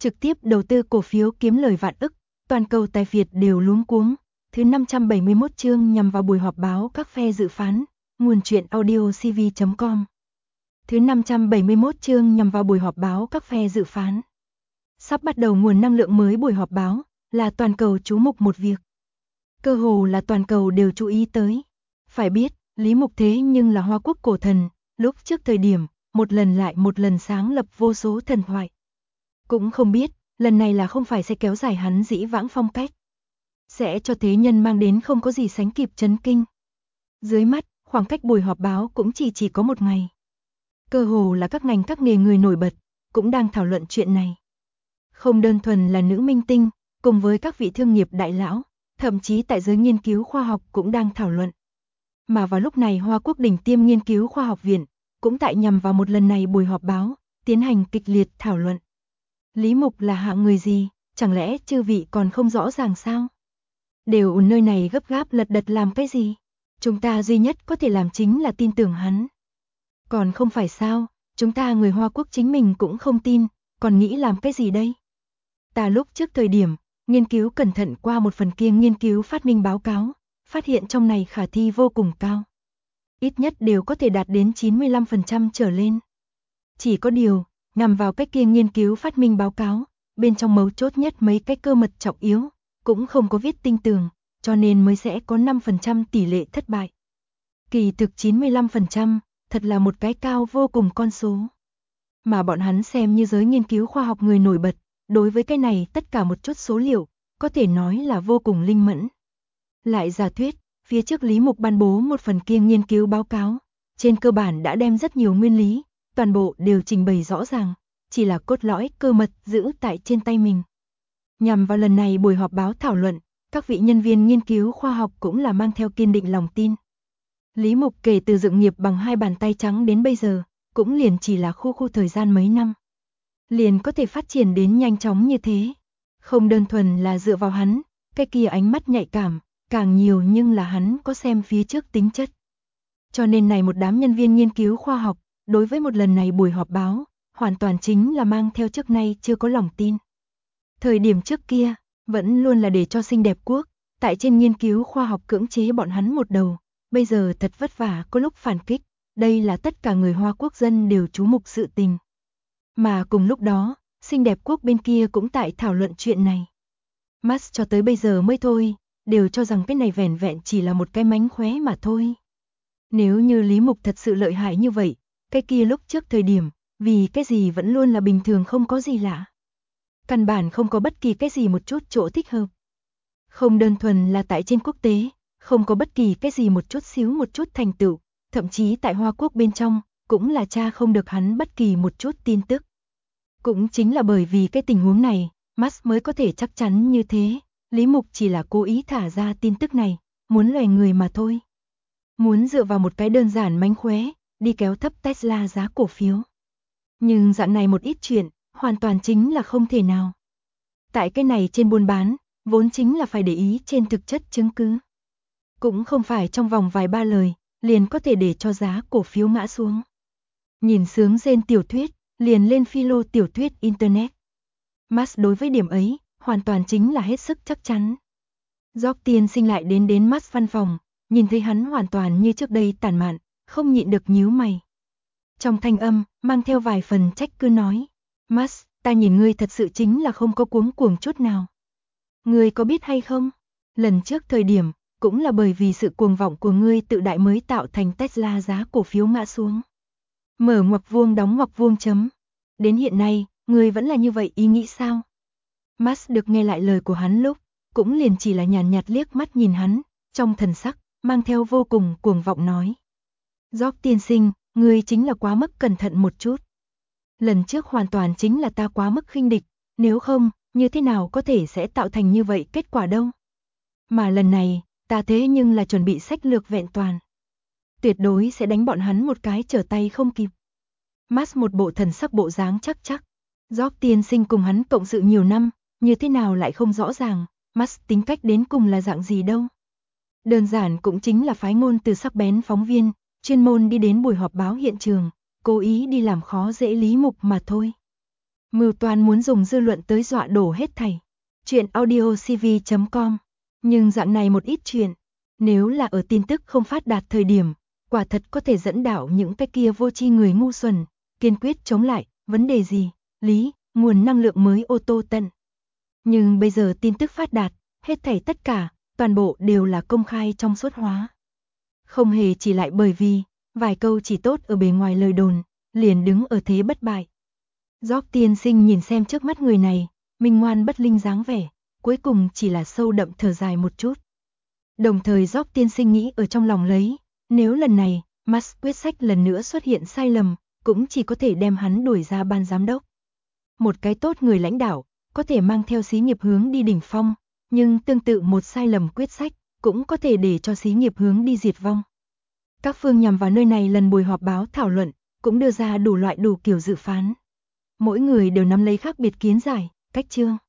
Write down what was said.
trực tiếp đầu tư cổ phiếu kiếm lời vạn ức, toàn cầu tài phiệt đều luống cuống. Thứ 571 chương nhằm vào buổi họp báo các phe dự phán, nguồn truyện audio cv.com. Thứ 571 chương nhằm vào buổi họp báo các phe dự phán. Sắp bắt đầu nguồn năng lượng mới. Buổi họp báo là toàn cầu chú mục một việc. Cơ hồ là toàn cầu đều chú ý tới. Phải biết, Lý Mục thế nhưng là Hoa Quốc cổ thần, lúc trước thời điểm, một lần lại một lần sáng lập vô số thần thoại. Cũng không biết, lần này là không phải sẽ kéo dài hắn dĩ vãng phong cách. Sẽ cho thế nhân mang đến không có gì sánh kịp chấn kinh. Dưới mắt, khoảng cách buổi họp báo cũng chỉ có một ngày. Cơ hồ là các ngành các nghề người nổi bật, cũng đang thảo luận chuyện này. Không đơn thuần là nữ minh tinh, cùng với các vị thương nghiệp đại lão, thậm chí tại giới nghiên cứu khoa học cũng đang thảo luận. Mà vào lúc này Hoa Quốc đỉnh tiêm nghiên cứu khoa học viện, cũng tại nhằm vào một lần này buổi họp báo, tiến hành kịch liệt thảo luận. Lý Mục là hạng người gì, chẳng lẽ chư vị còn không rõ ràng sao? Đều nơi này gấp gáp lật đật làm cái gì? Chúng ta duy nhất có thể làm chính là tin tưởng hắn. Còn không phải sao, chúng ta người Hoa Quốc chính mình cũng không tin, còn nghĩ làm cái gì đây? Ta lúc trước thời điểm, nghiên cứu cẩn thận qua một phần kia nghiên cứu phát minh báo cáo, phát hiện trong này khả thi vô cùng cao. Ít nhất đều có thể đạt đến 95% trở lên. Chỉ có điều, nhằm vào cái kia nghiên cứu phát minh báo cáo, bên trong mấu chốt nhất mấy cái cơ mật trọng yếu, cũng không có viết tinh tường, cho nên mới sẽ có 5% tỷ lệ thất bại. Kỳ thực 95%, thật là một cái cao vô cùng con số. Mà bọn hắn xem như giới nghiên cứu khoa học người nổi bật, đối với cái này tất cả một chút số liệu, có thể nói là vô cùng linh mẫn. Lại giả thuyết, phía trước Lý Mục ban bố một phần kia nghiên cứu báo cáo, trên cơ bản đã đem rất nhiều nguyên lý, toàn bộ đều trình bày rõ ràng, chỉ là cốt lõi cơ mật giữ tại trên tay mình. Nhằm vào lần này buổi họp báo thảo luận, các vị nhân viên nghiên cứu khoa học cũng là mang theo kiên định lòng tin. Lý Mục kể từ dựng nghiệp bằng hai bàn tay trắng đến bây giờ, cũng liền chỉ là khu thời gian mấy năm. Liền có thể phát triển đến nhanh chóng như thế. Không đơn thuần là dựa vào hắn, cái kia ánh mắt nhạy cảm, càng nhiều nhưng là hắn có xem phía trước tính chất. Cho nên này một đám nhân viên nghiên cứu khoa học, đối với một lần này buổi họp báo, hoàn toàn chính là mang theo trước nay chưa có lòng tin. Thời điểm trước kia, vẫn luôn là để cho xinh đẹp quốc, tại trên nghiên cứu khoa học cưỡng chế bọn hắn một đầu, bây giờ thật vất vả có lúc phản kích, đây là tất cả người Hoa Quốc dân đều chú mục sự tình. Mà cùng lúc đó, xinh đẹp quốc bên kia cũng tại thảo luận chuyện này. Mas cho tới bây giờ mới thôi, đều cho rằng cái này vẻn vẹn chỉ là một cái mánh khóe mà thôi. Nếu như Lý Mục thật sự lợi hại như vậy, cái kia lúc trước thời điểm, vì cái gì vẫn luôn là bình thường không có gì lạ. Căn bản không có bất kỳ cái gì một chút chỗ thích hợp. Không đơn thuần là tại trên quốc tế, không có bất kỳ cái gì một chút xíu một chút thành tựu, thậm chí tại Hoa Quốc bên trong, cũng là tra không được hắn bất kỳ một chút tin tức. Cũng chính là bởi vì cái tình huống này, Max mới có thể chắc chắn như thế, Lý Mục chỉ là cố ý thả ra tin tức này, muốn lòe người mà thôi. Muốn dựa vào một cái đơn giản mánh khóe, đi kéo thấp Tesla giá cổ phiếu. Nhưng dạng này một ít chuyện, hoàn toàn chính là không thể nào. Tại cái này trên buôn bán, vốn chính là phải để ý trên thực chất chứng cứ. Cũng không phải trong vòng vài ba lời, liền có thể để cho giá cổ phiếu ngã xuống. Nhìn sướng rên tiểu thuyết, liền lên philo tiểu thuyết Internet. Max đối với điểm ấy, hoàn toàn chính là hết sức chắc chắn. Gióc tiên sinh lại đến Max văn phòng, nhìn thấy hắn hoàn toàn như trước đây tản mạn, không nhịn được nhíu mày. Trong thanh âm, mang theo vài phần trách cứ nói, Max, ta nhìn ngươi thật sự chính là không có cuống cuồng chút nào. Ngươi có biết hay không? Lần trước thời điểm, cũng là bởi vì sự cuồng vọng của ngươi tự đại mới tạo thành Tesla giá cổ phiếu ngã xuống. Mở ngoặc vuông đóng ngoặc vuông chấm. Đến hiện nay, ngươi vẫn là như vậy ý nghĩ sao? Max được nghe lại lời của hắn lúc, cũng liền chỉ là nhàn nhạt liếc mắt nhìn hắn, trong thần sắc, mang theo vô cùng cuồng vọng nói. Gióc tiên sinh, ngươi chính là quá mức cẩn thận một chút. Lần trước hoàn toàn chính là ta quá mức khinh địch, nếu không, như thế nào có thể sẽ tạo thành như vậy kết quả đâu. Mà lần này, ta thế nhưng là chuẩn bị sách lược vẹn toàn. Tuyệt đối sẽ đánh bọn hắn một cái trở tay không kịp. Max một bộ thần sắc bộ dáng chắc. Gióc tiên sinh cùng hắn cộng sự nhiều năm, như thế nào lại không rõ ràng, Max tính cách đến cùng là dạng gì đâu. Đơn giản cũng chính là phái ngôn từ sắc bén phóng viên, chuyên môn đi đến buổi họp báo hiện trường, cố ý đi làm khó dễ Lý Mục mà thôi. Mưu toan muốn dùng dư luận tới dọa đổ hết thảy. Chuyện audiocv.com. Nhưng dạng này một ít chuyện, nếu là ở tin tức không phát đạt thời điểm, quả thật có thể dẫn đảo những cái kia vô tri người ngu xuẩn, kiên quyết chống lại, vấn đề gì, lý, nguồn năng lượng mới ô tô tận. Nhưng bây giờ tin tức phát đạt, hết thảy tất cả, toàn bộ đều là công khai trong suốt hóa. Không hề chỉ lại bởi vì, vài câu chỉ tốt ở bề ngoài lời đồn, liền đứng ở thế bất bại. Job tiên sinh nhìn xem trước mắt người này, minh ngoan bất linh dáng vẻ, cuối cùng chỉ là sâu đậm thở dài một chút. Đồng thời Job tiên sinh nghĩ ở trong lòng lấy, nếu lần này, Musk quyết sách lần nữa xuất hiện sai lầm, cũng chỉ có thể đem hắn đuổi ra ban giám đốc. Một cái tốt người lãnh đạo, có thể mang theo xí nghiệp hướng đi đỉnh phong, nhưng tương tự một sai lầm quyết sách, cũng có thể để cho xí nghiệp hướng đi diệt vong. Các phương nhằm vào nơi này lần buổi họp báo thảo luận, cũng đưa ra đủ loại đủ kiểu dự phán. Mỗi người đều nắm lấy khác biệt kiến giải, cách chương.